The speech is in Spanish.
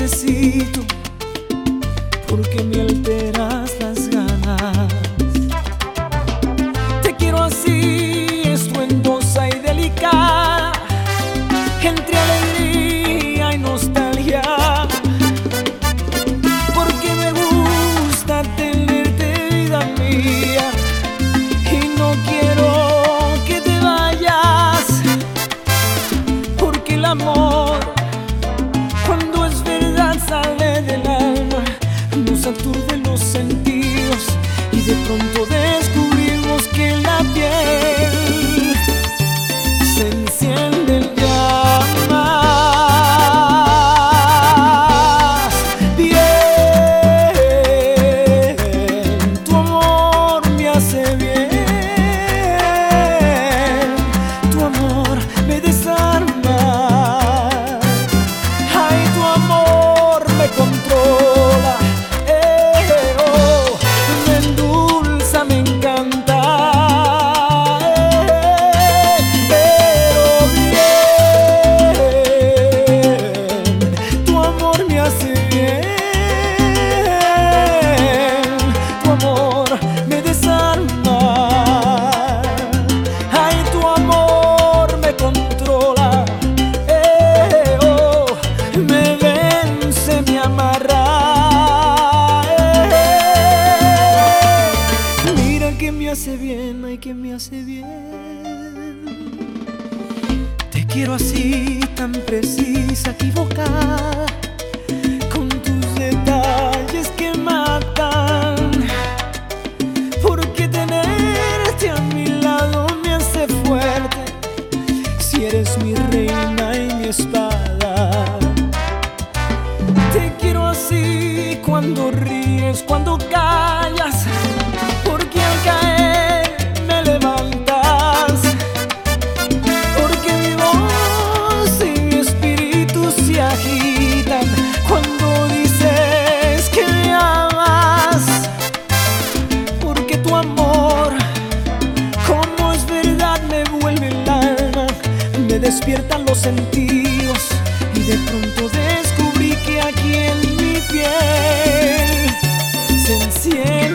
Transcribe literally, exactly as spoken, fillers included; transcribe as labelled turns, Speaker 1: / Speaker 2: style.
Speaker 1: necesito, porque me alteras las ganas. Te quiero así, estruendosa y delicada, entre alegría y nostalgia, porque me gusta tenerte, vida mía, y no quiero que te vayas, porque el amor, cuando es verdad, sale del alma, nos aturde los sentidos y de pronto descubrimos que en la piel se encienden llamas. Bien, tu amor me hace bien, tu amor me desarma, ay, tu amor me controla, eh, oh, me endulza, me encanta, eh, pero bien, tu amor me hace bien, tu amor me desarma, ay, tu amor me controla, eh, oh, me vence, me amarra, eh, mira que me hace bien, ay, que me hace bien. Te quiero así, tan precisa, equivocada, con tus detalles que matan, porque tenerte a mi lado me hace fuerte, si eres mi reina y mi espada. Te quiero así, cuando ríes, cuando callas, porque al caer me levantas, porque mi voz y mi espíritu se agitan cuando dices que me amas, porque tu amor, como es verdad, me vuelve el alma, me despiertan los sentidos y de pronto descubrí que aquí en mi piel se enciende